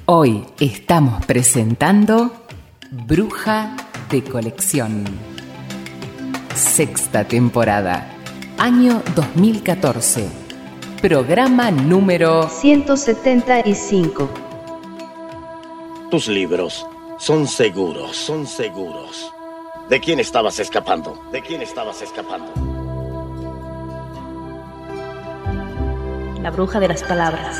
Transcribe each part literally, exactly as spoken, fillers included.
Hoy estamos presentando Bruja de Colección. Sexta temporada, año dos mil catorce. Programa número ciento setenta y cinco. Tus libros son seguros, son seguros. ¿De quién estabas escapando? ¿De quién estabas escapando? La bruja de las palabras.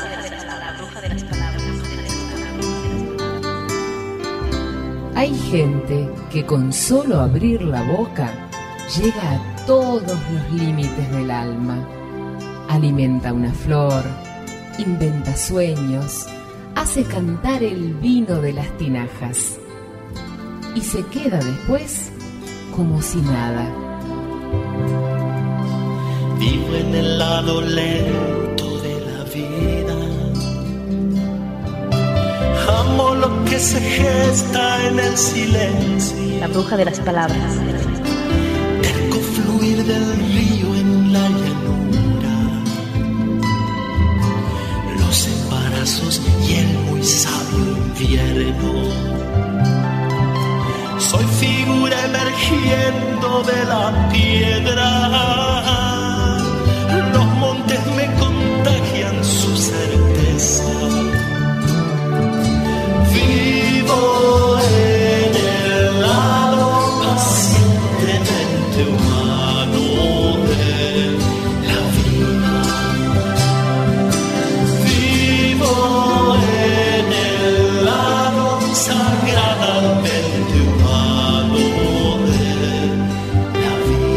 Hay gente que con solo abrir la boca llega a todos los límites del alma. Alimenta una flor, inventa sueños, hace cantar el vino de las tinajas y se queda después como si nada. Vivo en el lado lento de la vida. Amo lo que se gesta en el silencio. La bruja de las palabras. Terco fluir del río en la llanura. Los embarazos y el muy sabio invierno. Soy figura emergiendo de la piedra. Los montes me contagian su certeza. Vivo en el lado pacientemente humano de la vida. Vivo en el lado sagradamente humano de la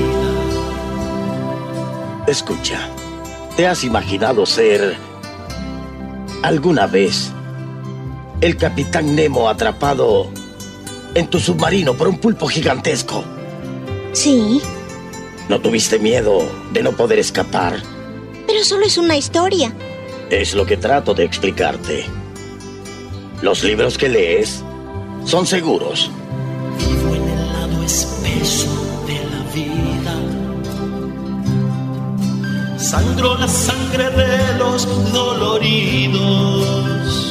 vida. Escucha, ¿te has imaginado ser alguna vez el Capitán Nemo atrapado en tu submarino por un pulpo gigantesco? Sí. ¿No tuviste miedo de no poder escapar? Pero solo es una historia. Es lo que trato de explicarte. Los libros que lees son seguros. Vivo en el lado espeso de la vida. Sangro la sangre de los doloridos.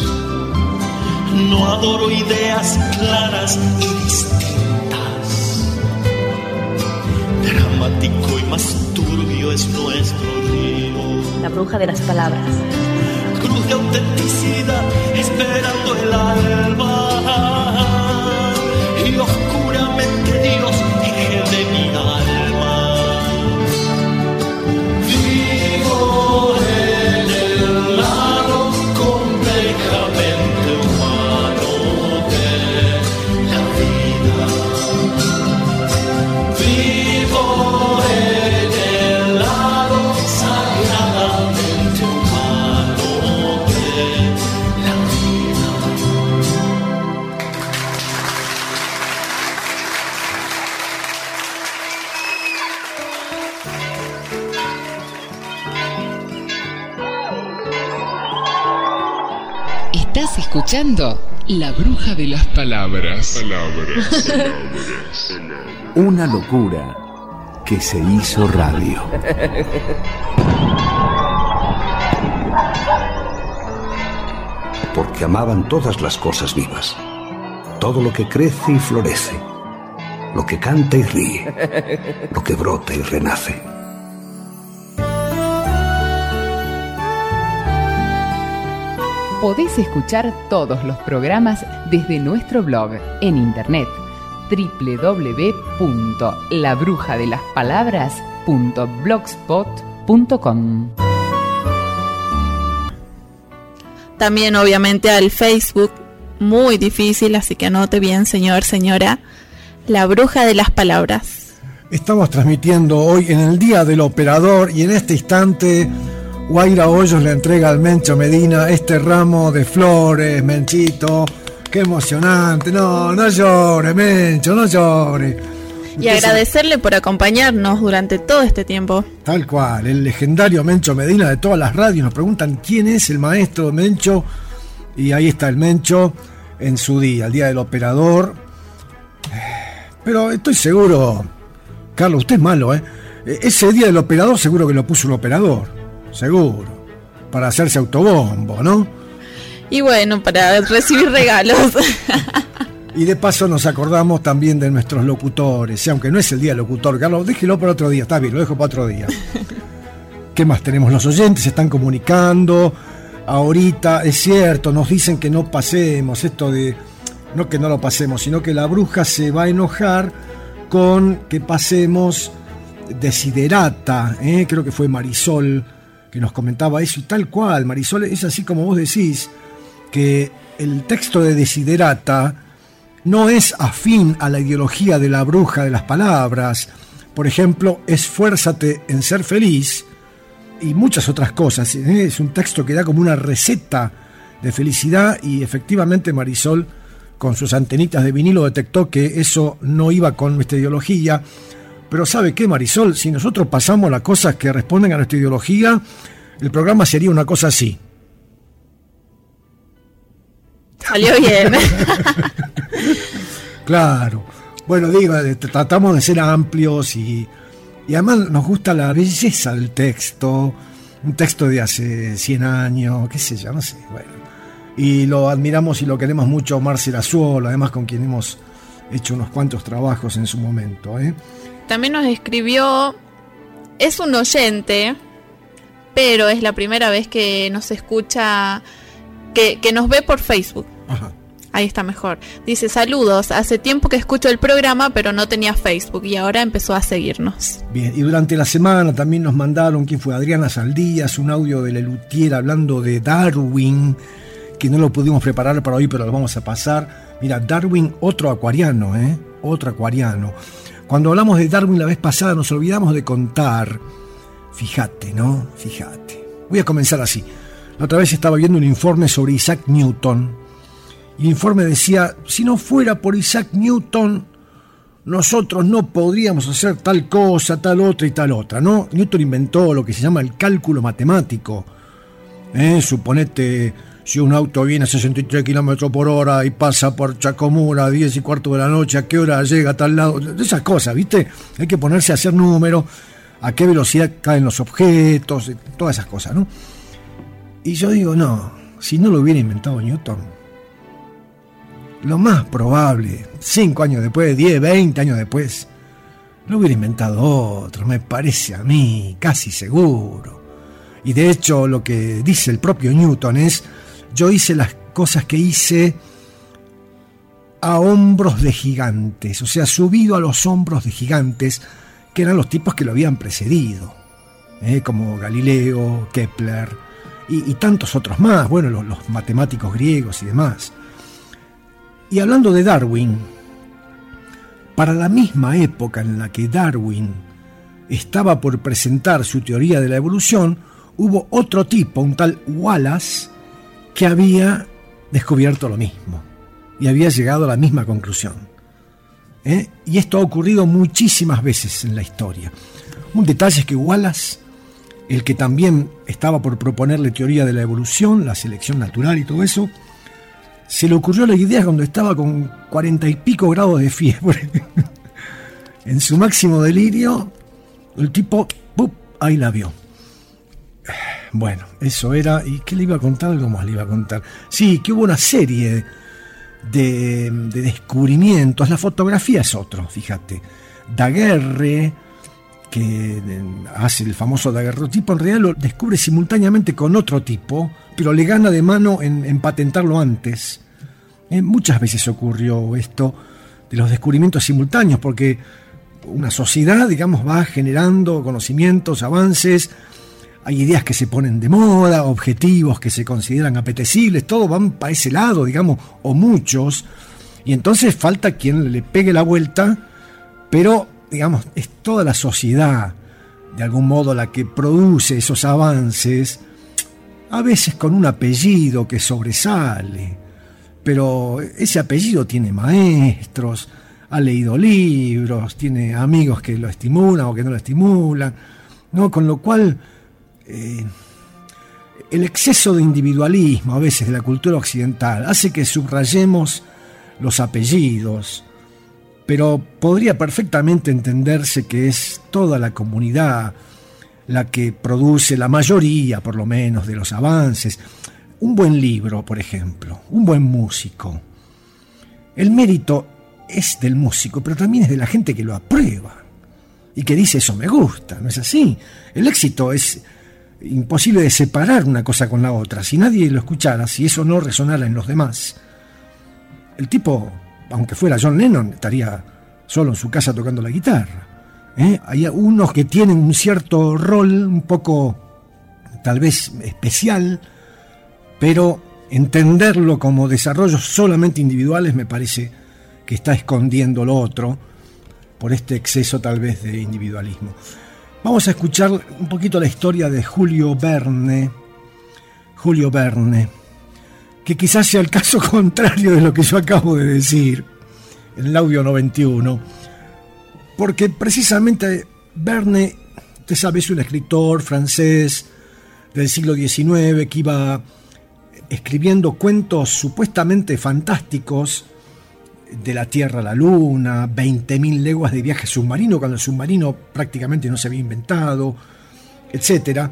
No adoro ideas claras y distintas. Dramático y más turbio es nuestro río. La bruja de las palabras. Cruz de autenticidad esperando el alba. Y oscuramente Dios eje de mi alma. Vivo en el lado complejamente humano de la vida. Vivo en el lado sagradamente humano de la vida. Estás escuchando La Bruja de las Palabras. Palabras, palabras. Una locura que se hizo radio. Porque amaban todas las cosas vivas, todo lo que crece y florece, lo que canta y ríe, lo que brota y renace. Podés escuchar todos los programas desde nuestro blog en internet doble u doble u doble u punto la bruja de las palabras punto blogspot punto com. También obviamente al Facebook, muy difícil, así que anote bien, señor, señora, La Bruja de las Palabras. Estamos transmitiendo hoy en el Día del Operador y en este instante Guaira Hoyos le entrega al Mencho Medina este ramo de flores. Menchito, qué emocionante. No, no llore, Mencho, no llore. Y agradecerle por acompañarnos durante todo este tiempo. Tal cual, el legendario Mencho Medina de todas las radios. Nos preguntan quién es el maestro Mencho. Y ahí está el Mencho en su día, el Día del Operador. Pero estoy seguro, Carlos, usted es malo, ¿eh? Ese Día del Operador seguro que lo puso un operador. Seguro. Para hacerse autobombo, ¿no? Y bueno, para recibir regalos. Y de paso nos acordamos también de nuestros locutores, y aunque no es el día del locutor, Carlos, déjelo para otro día, está bien, lo dejo para otro día. ¿Qué más tenemos? Los oyentes se están comunicando. Ahorita, es cierto, nos dicen que no pasemos esto de... No que no lo pasemos, sino que la bruja se va a enojar con que pasemos Desiderata, ¿eh? Creo que fue Marisol que nos comentaba eso, y tal cual, Marisol, es así como vos decís, que el texto de Desiderata no es afín a la ideología de la bruja de las palabras. Por ejemplo, esfuérzate en ser feliz y muchas otras cosas, ¿eh? Es un texto que da como una receta de felicidad, y efectivamente Marisol con sus antenitas de vinilo detectó que eso no iba con nuestra ideología. Pero ¿sabe qué, Marisol? Si nosotros pasamos las cosas que responden a nuestra ideología, el programa sería una cosa así. Salió bien. Claro. Bueno, digo, tratamos de ser amplios y, y además nos gusta la belleza del texto. Un texto de hace cien años, qué sé yo, no sé, bueno. Y lo admiramos y lo queremos mucho a Omar Serazuolo, además con quien hemos hecho unos cuantos trabajos en su momento, ¿eh? También nos escribió, es un oyente, pero es la primera vez que nos escucha, que, que nos ve por Facebook. Ajá. Ahí está mejor. Dice, saludos, hace tiempo que escucho el programa, pero no tenía Facebook y ahora empezó a seguirnos. Bien, y durante la semana también nos mandaron, ¿quién fue? Adriana Saldías, un audio de Lelutier hablando de Darwin, que no lo pudimos preparar para hoy, pero lo vamos a pasar. Mira, Darwin, otro acuariano, ¿eh? Otro acuariano. Cuando hablamos de Darwin la vez pasada nos olvidamos de contar, fíjate, ¿no? Fíjate. Voy a comenzar así. La otra vez estaba viendo un informe sobre Isaac Newton, y el informe decía, si no fuera por Isaac Newton, nosotros no podríamos hacer tal cosa, tal otra y tal otra, ¿no? Newton inventó lo que se llama el cálculo matemático. ¿Eh? Suponete, si un auto viene a sesenta y tres kilómetros por hora y pasa por Chacomura a diez y cuarto de la noche, ¿a qué hora llega a tal lado? Esas cosas, ¿viste? Hay que ponerse a hacer números, a qué velocidad caen los objetos, todas esas cosas, ¿no? Y yo digo, no, si no lo hubiera inventado Newton, lo más probable, cinco años después, diez, veinte años después, lo hubiera inventado otro, me parece a mí, casi seguro. Y de hecho lo que dice el propio Newton es, yo hice las cosas que hice a hombros de gigantes, o sea, subido a los hombros de gigantes, que eran los tipos que lo habían precedido, ¿eh? Como Galileo, Kepler y, y tantos otros más, bueno, los, los matemáticos griegos y demás. Y hablando de Darwin, para la misma época en la que Darwin estaba por presentar su teoría de la evolución, hubo otro tipo, un tal Wallace, que había descubierto lo mismo y había llegado a la misma conclusión. ¿Eh? Y esto ha ocurrido muchísimas veces en la historia. Un detalle es que Wallace, el que también estaba por proponerle teoría de la evolución, la selección natural y todo eso, se le ocurrió la idea cuando estaba con cuarenta y pico grados de fiebre. En su máximo delirio, el tipo, ¡pup!, ahí la vio. Bueno, eso era. ¿Y qué le iba a contar? Algo más le iba a contar. Sí, que hubo una serie de, de descubrimientos. La fotografía es otro, fíjate. Daguerre, que hace el famoso daguerrotipo, en realidad lo descubre simultáneamente con otro tipo, pero le gana de mano en, en patentarlo antes. Eh, muchas veces ocurrió esto de los descubrimientos simultáneos, porque una sociedad, digamos, va generando conocimientos, avances. Hay ideas que se ponen de moda, objetivos que se consideran apetecibles, todos van para ese lado, digamos, o muchos, y entonces falta quien le pegue la vuelta, pero, digamos, es toda la sociedad, de algún modo, la que produce esos avances, a veces con un apellido que sobresale, pero ese apellido tiene maestros, ha leído libros, tiene amigos que lo estimulan o que no lo estimulan, ¿no? Con lo cual, Eh, el exceso de individualismo a veces de la cultura occidental hace que subrayemos los apellidos, pero podría perfectamente entenderse que es toda la comunidad la que produce la mayoría, por lo menos, de los avances. un buen libro, por ejemplo, un buen músico, el mérito es del músico, pero también es de la gente que lo aprueba y que dice eso me gusta, ¿no es así? El éxito es imposible de separar una cosa con la otra. Si nadie lo escuchara, si eso no resonara en los demás, el tipo, aunque fuera John Lennon, estaría solo en su casa tocando la guitarra. ¿eh? Hay unos que tienen un cierto rol un poco, tal vez especial, pero entenderlo como desarrollos solamente individuales me parece que está escondiendo lo otro por este exceso tal vez de individualismo. Vamos a escuchar un poquito la historia de Julio Verne. Julio Verne, que quizás sea el caso contrario de lo que yo acabo de decir en el audio noventa y uno, porque precisamente Verne, usted sabe, es un escritor francés del siglo diecinueve que iba escribiendo cuentos supuestamente fantásticos de la Tierra a la Luna, veinte mil leguas de viaje submarino, cuando el submarino prácticamente no se había inventado, etcétera.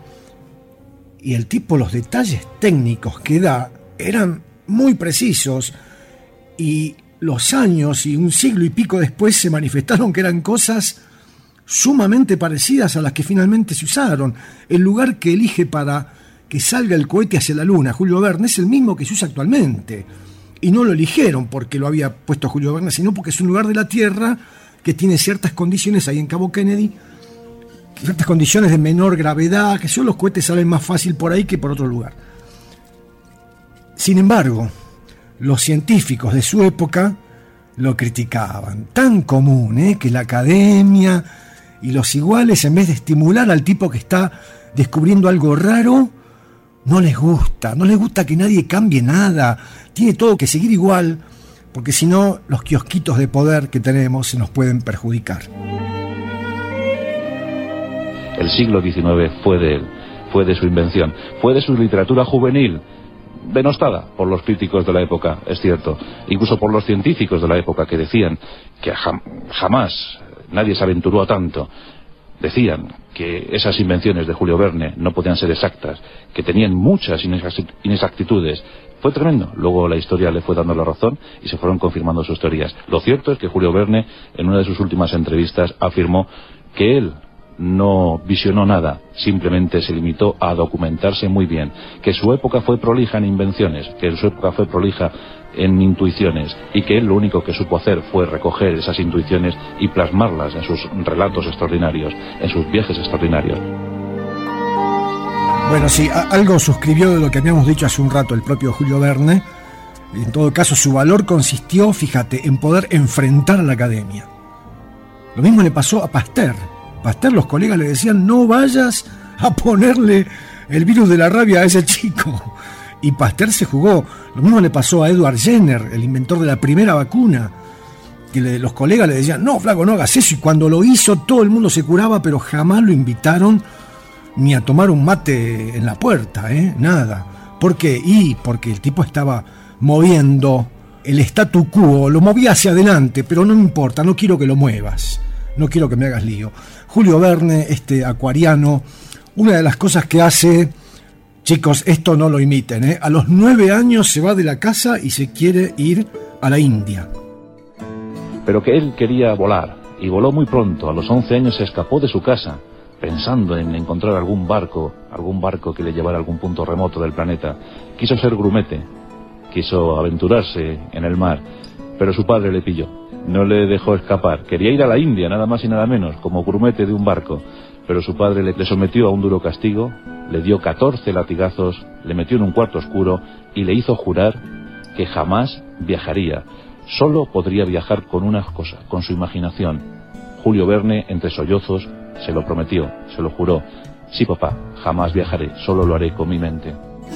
Y el tipo, los detalles técnicos que da eran muy precisos, y los años y un siglo y pico después se manifestaron que eran cosas sumamente parecidas a las que finalmente se usaron. El lugar que elige para que salga el cohete hacia la Luna Julio Verne es el mismo que se usa actualmente. Y no lo eligieron porque lo había puesto Julio Verne, sino porque es un lugar de la Tierra que tiene ciertas condiciones ahí en Cabo Kennedy, ciertas condiciones de menor gravedad, que son los cohetes salen más fácil por ahí que por otro lugar. Sin embargo, los científicos de su época lo criticaban. Tan común, ¿eh? que la academia y los iguales, en vez de estimular al tipo que está descubriendo algo raro, no les gusta, no les gusta que nadie cambie nada, tiene todo que seguir igual, porque si no, los kiosquitos de poder que tenemos se nos pueden perjudicar. El siglo diecinueve fue de él, fue de su invención, fue de su literatura juvenil, denostada por los críticos de la época, es cierto, incluso por los científicos de la época, que decían que jam- jamás nadie se aventuró a tanto. Decían que esas invenciones de Julio Verne no podían ser exactas, que tenían muchas inexactitudes. Fue tremendo. Luego la historia le fue dando la razón y se fueron confirmando sus teorías. Lo cierto es que Julio Verne, en una de sus últimas entrevistas, afirmó que él no visionó nada, simplemente se limitó a documentarse muy bien, que su época fue prolija en invenciones, que su época fue prolija en intuiciones, y que él lo único que supo hacer fue recoger esas intuiciones y plasmarlas en sus relatos extraordinarios, en sus viajes extraordinarios. Bueno, sí, algo suscribió de lo que habíamos dicho hace un rato el propio Julio Verne. En todo caso, su valor consistió, fíjate, en poder enfrentar a la academia. Lo mismo le pasó a Pasteur. Pasteur, los colegas le decían, no vayas a ponerle el virus de la rabia a ese chico. Y Pasteur se jugó. Lo mismo le pasó a Edward Jenner, el inventor de la primera vacuna, que le, los colegas le decían, no, flaco, no hagas eso. Y cuando lo hizo, todo el mundo se curaba, pero jamás lo invitaron ni a tomar un mate en la puerta, ¿eh? Nada. ¿Por qué? Y porque el tipo estaba moviendo el statu quo, lo movía hacia adelante, pero no me importa, no quiero que lo muevas, no quiero que me hagas lío. Julio Verne, este acuariano, una de las cosas que hace, chicos, esto no lo imiten, ¿eh? A los nueve años se va de la casa y se quiere ir a la India. Pero que él quería volar, y voló muy pronto. A los once años se escapó de su casa, pensando en encontrar algún barco, algún barco que le llevara a algún punto remoto del planeta. Quiso ser grumete, quiso aventurarse en el mar, pero su padre le pilló, no le dejó escapar. Quería ir a la India, nada más y nada menos, como grumete de un barco, pero su padre le, le sometió a un duro castigo, le dio catorce latigazos, le metió en un cuarto oscuro y le hizo jurar que jamás viajaría. Solo podría viajar con una cosa, con su imaginación. Julio Verne, entre sollozos, se lo prometió, se lo juró. Sí, papá, jamás viajaré, solo lo haré con mi mente.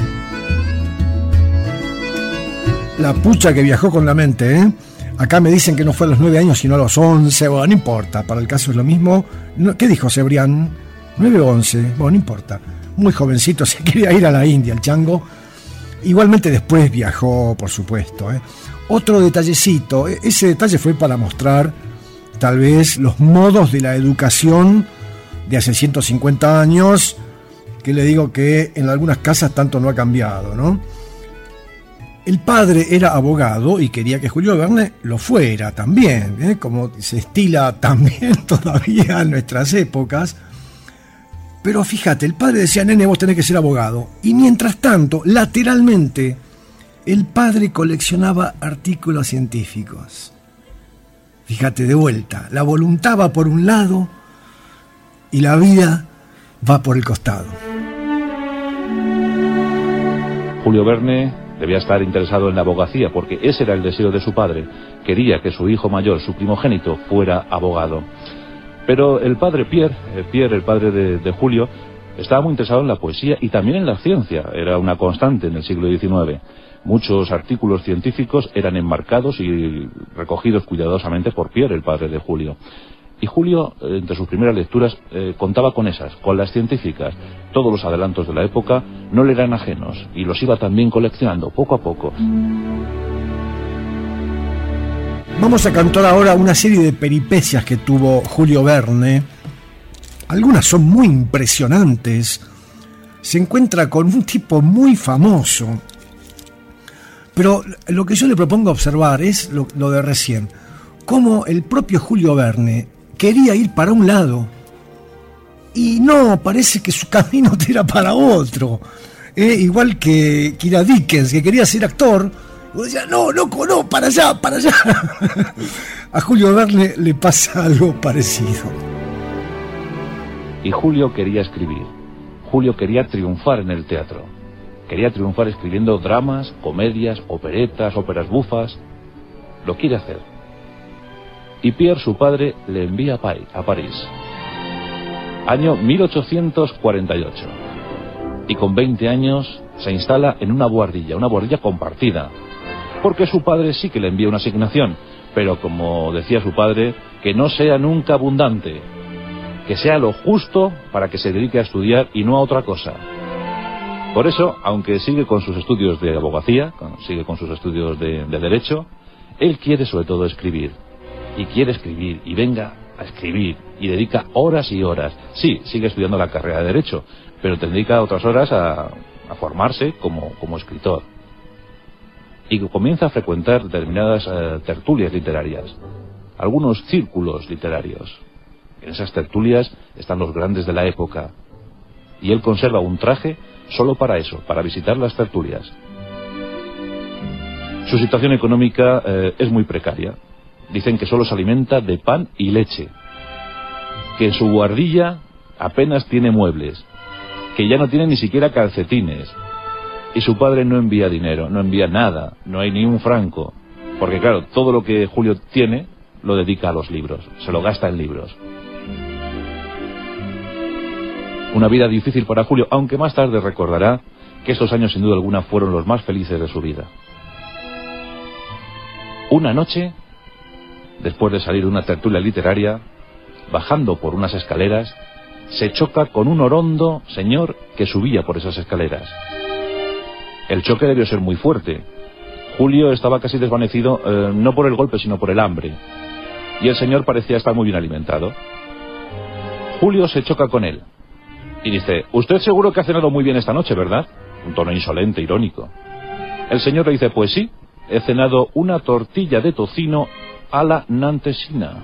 La pucha que viajó con la mente, ¿eh? Acá me dicen que no fue a los nueve años, sino a los once. Bueno, no importa, para el caso es lo mismo. ¿Qué dijo Cebrián? ¿nueve o once? Bueno, no importa. Muy jovencito, se quería ir a la India, el chango. Igualmente después viajó, por supuesto, ¿eh? Otro detallecito, ese detalle fue para mostrar tal vez los modos de la educación de hace ciento cincuenta años, que le digo que en algunas casas tanto no ha cambiado, ¿no? El padre era abogado y quería que Julio Verne lo fuera también, ¿eh? Como se estila también todavía en nuestras épocas. Pero fíjate, el padre decía, nene, vos tenés que ser abogado. Y mientras tanto, lateralmente, el padre coleccionaba artículos científicos. Fíjate, de vuelta, la voluntad va por un lado y la vida va por el costado. Julio Verne debía estar interesado en la abogacía porque ese era el deseo de su padre. Quería que su hijo mayor, su primogénito, fuera abogado. Pero el padre Pierre, eh, Pierre, el padre de, de Julio, estaba muy interesado en la poesía y también en la ciencia. Era una constante en el siglo diecinueve. Muchos artículos científicos eran enmarcados y recogidos cuidadosamente por Pierre, el padre de Julio. Y Julio, entre sus primeras lecturas, eh, contaba con esas, con las científicas. Todos los adelantos de la época no le eran ajenos y los iba también coleccionando, poco a poco. Vamos a cantar ahora una serie de peripecias que tuvo Julio Verne. Algunas son muy impresionantes. Se encuentra con un tipo muy famoso. Pero lo que yo le propongo observar es lo, lo de recién. Cómo el propio Julio Verne quería ir para un lado y no, parece que su camino era para otro, eh, igual que Kira Dickens, que quería ser actor, y decía, no, loco, no, para allá, para allá. A Julio Verne le pasa algo parecido. Y Julio quería escribir. Julio quería triunfar en el teatro. Quería triunfar escribiendo dramas, comedias, operetas, óperas bufas. Lo quiere hacer. Y Pierre, su padre, le envía a París. Año mil ochocientos cuarenta y ocho. Y con veinte años se instala en una buhardilla, una buhardilla compartida. Porque su padre sí que le envía una asignación, pero como decía su padre, que no sea nunca abundante, que sea lo justo para que se dedique a estudiar y no a otra cosa. Por eso, aunque sigue con sus estudios de abogacía, sigue con sus estudios de, de derecho, él quiere sobre todo escribir. Y quiere escribir, y venga a escribir, y dedica horas y horas. Sí, sigue estudiando la carrera de Derecho, pero dedica otras horas a, a formarse como, como escritor. Y comienza a frecuentar determinadas eh, tertulias literarias, algunos círculos literarios. En esas tertulias están los grandes de la época, y él conserva un traje solo para eso, para visitar las tertulias. Su situación económica eh, es muy precaria. Dicen que solo se alimenta de pan y leche, que en su buhardilla apenas tiene muebles, que ya no tiene ni siquiera calcetines, y su padre no envía dinero, no envía nada, no hay ni un franco, porque claro, todo lo que Julio tiene lo dedica a los libros, se lo gasta en libros. Una vida difícil para Julio, aunque más tarde recordará que esos años sin duda alguna fueron los más felices de su vida. Una noche, después de salir de una tertulia literaria, bajando por unas escaleras, se choca con un orondo señor que subía por esas escaleras. El choque debió ser muy fuerte. Julio estaba casi desvanecido, eh, no por el golpe, sino por el hambre. Y el señor parecía estar muy bien alimentado. Julio se choca con él y dice, usted seguro que ha cenado muy bien esta noche, ¿verdad? Un tono insolente, irónico. El señor le dice, pues sí, he cenado una tortilla de tocino a la nantesina.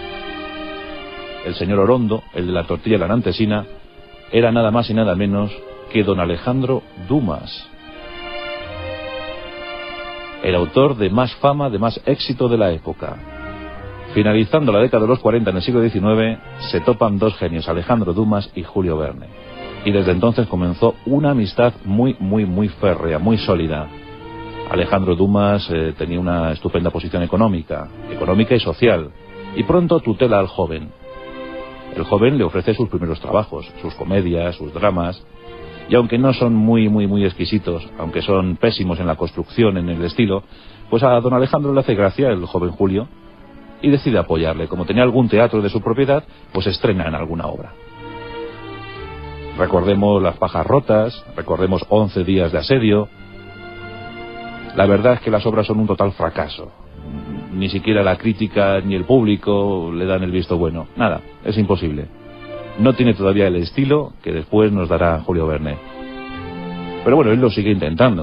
El señor Orondo, el de la tortilla a la nantesina, era nada más y nada menos que don Alejandro Dumas, el autor de más fama, de más éxito de la época. Finalizando la década de los cuarenta en el siglo diecinueve, se topan dos genios, Alejandro Dumas y Julio Verne. Y desde entonces comenzó una amistad muy, muy, muy férrea, muy sólida. Alejandro Dumas eh, tenía una estupenda posición económica, económica y social, y pronto tutela al joven. El joven le ofrece sus primeros trabajos, sus comedias, sus dramas, y aunque no son muy, muy, muy exquisitos, aunque son pésimos en la construcción, en el estilo, pues a don Alejandro le hace gracia el joven Julio, y decide apoyarle. Como tenía algún teatro de su propiedad, pues estrena en alguna obra. Recordemos Las pajas rotas, recordemos once días de asedio. La verdad es que las obras son un total fracaso. Ni siquiera la crítica ni el público le dan el visto bueno. Nada, es imposible. No tiene todavía el estilo que después nos dará Julio Verne. Pero bueno, él lo sigue intentando.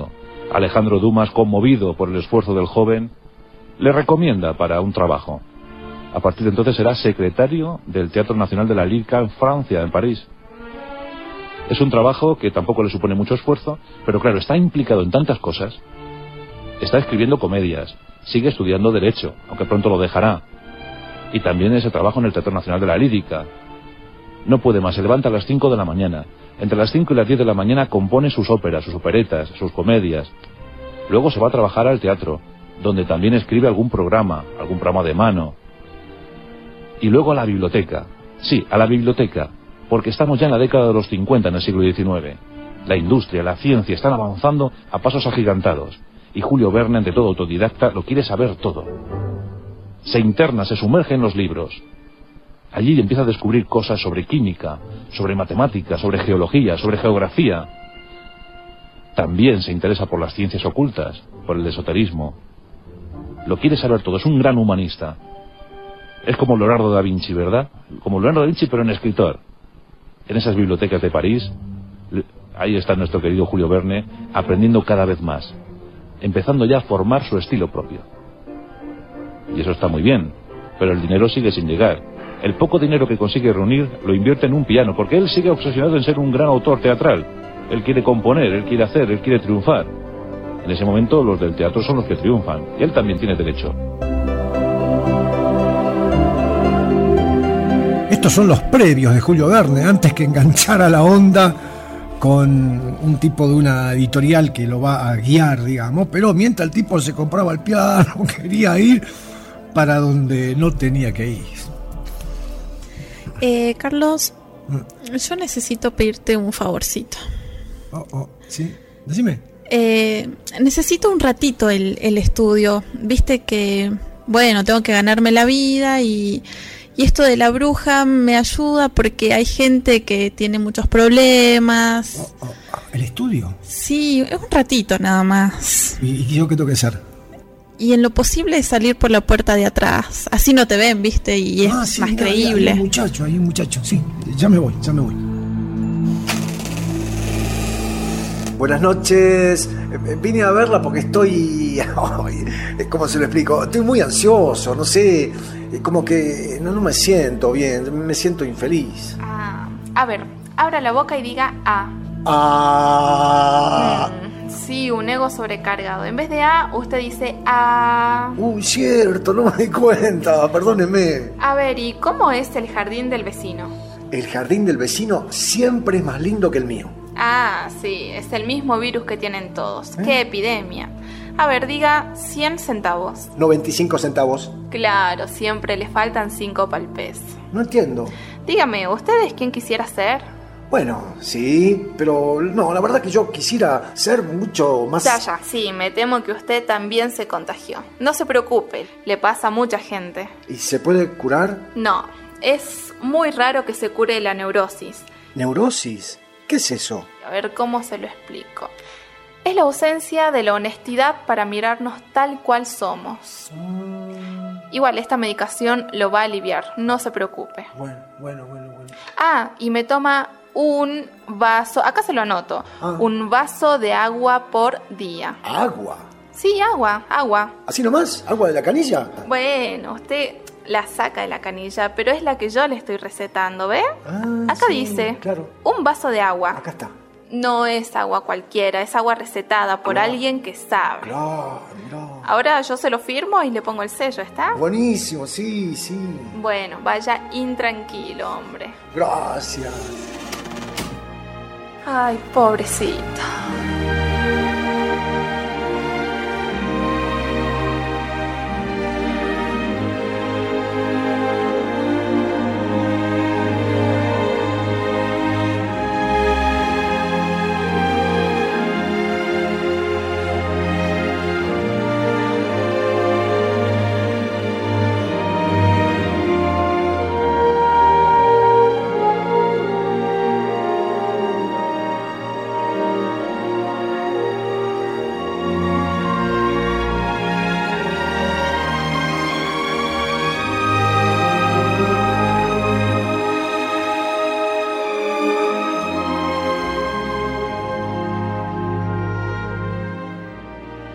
Alejandro Dumas, conmovido por el esfuerzo del joven, le recomienda para un trabajo. A partir de entonces será secretario del Teatro Nacional de la Lírica en Francia, en París. Es un trabajo que tampoco le supone mucho esfuerzo, pero claro, está implicado en tantas cosas. Está escribiendo comedias, sigue estudiando Derecho, aunque pronto lo dejará. Y también ese trabajo en el Teatro Nacional de la Lírica. No puede más, se levanta a las cinco de la mañana. Entre las cinco y las diez de la mañana compone sus óperas, sus operetas, sus comedias. Luego se va a trabajar al teatro, donde también escribe algún programa, algún programa de mano. Y luego a la biblioteca. Sí, a la biblioteca, porque estamos ya en la década de los cincuenta en el siglo diecinueve. La industria, la ciencia están avanzando a pasos agigantados. Y Julio Verne, ante todo autodidacta, lo quiere saber todo. Se interna, se sumerge en los libros. Allí empieza a descubrir cosas sobre química, sobre matemáticas, sobre geología, sobre geografía. También se interesa por las ciencias ocultas, por el esoterismo. Lo quiere saber todo, es un gran humanista. Es como Leonardo da Vinci, ¿verdad? Como Leonardo da Vinci, pero en escritor. En esas bibliotecas de París, ahí está nuestro querido Julio Verne, aprendiendo cada vez más, empezando ya a formar su estilo propio. Y eso está muy bien, pero el dinero sigue sin llegar. El poco dinero que consigue reunir lo invierte en un piano, porque él sigue obsesionado en ser un gran autor teatral. Él quiere componer, él quiere hacer, él quiere triunfar. En ese momento los del teatro son los que triunfan, y él también tiene derecho. Estos son los previos de Julio Verne, antes que enganchara la onda con un tipo de una editorial que lo va a guiar, digamos, pero mientras el tipo se compraba el piano, quería ir para donde no tenía que ir. Eh, Carlos, mm. yo necesito pedirte un favorcito. Oh, oh, sí, decime. Eh, necesito un ratito el, el estudio. Viste que, bueno, tengo que ganarme la vida y... Y esto de la bruja me ayuda porque hay gente que tiene muchos problemas. Oh, oh, ¿El estudio? Sí, es un ratito nada más. ¿Y, y yo qué tengo que hacer? Y en lo posible salir por la puerta de atrás. Así no te ven, ¿viste? Y es ah, sí, más mira, creíble. Hay un muchacho, hay un muchacho. Sí, ya me voy, ya me voy. Buenas noches. Vine a verla porque estoy... ¿Cómo se lo explico? Estoy muy ansioso, no sé... Como que no, no me siento bien, me siento infeliz. Ah, a ver, abra la boca y diga A. Ah. Mm, sí, un ego sobrecargado. En vez de A, usted dice A. Uy, cierto, no me di cuenta, perdóneme. A ver, ¿y cómo es el jardín del vecino? El jardín del vecino siempre es más lindo que el mío. Ah, sí, es el mismo virus que tienen todos. ¿Eh? ¡Qué epidemia! A ver, diga cien centavos. noventa y cinco centavos. Claro, siempre le faltan cinco pa'l peso. No entiendo. Dígame, ¿usted es quién quisiera ser? Bueno, sí, pero no, la verdad que yo quisiera ser mucho más... Ya, ya, sí, me temo que usted también se contagió. No se preocupe, le pasa a mucha gente. ¿Y se puede curar? No, es muy raro que se cure la neurosis. ¿Neurosis? ¿Qué es eso? A ver, ¿cómo se lo explico? Es la ausencia de la honestidad para mirarnos tal cual somos. Mm. Igual, esta medicación lo va a aliviar, no se preocupe. Bueno, bueno, bueno, bueno. Ah, y me toma un vaso, acá se lo anoto, ah. un vaso de agua por día. ¿Agua? Sí, agua, agua. ¿Así nomás? ¿Agua de la canilla? Bueno, usted la saca de la canilla, pero es la que yo le estoy recetando, ¿ve? Ah, acá sí, dice, claro. Un vaso de agua. Acá está. No es agua cualquiera, es agua recetada por claro. alguien que sabe. Claro, claro. Ahora yo se lo firmo y le pongo el sello, ¿está? Buenísimo, sí, sí. Bueno, vaya intranquilo, hombre. Gracias. Ay, pobrecito.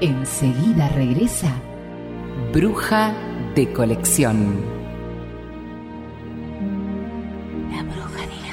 Enseguida regresa Bruja de Colección. La bruja de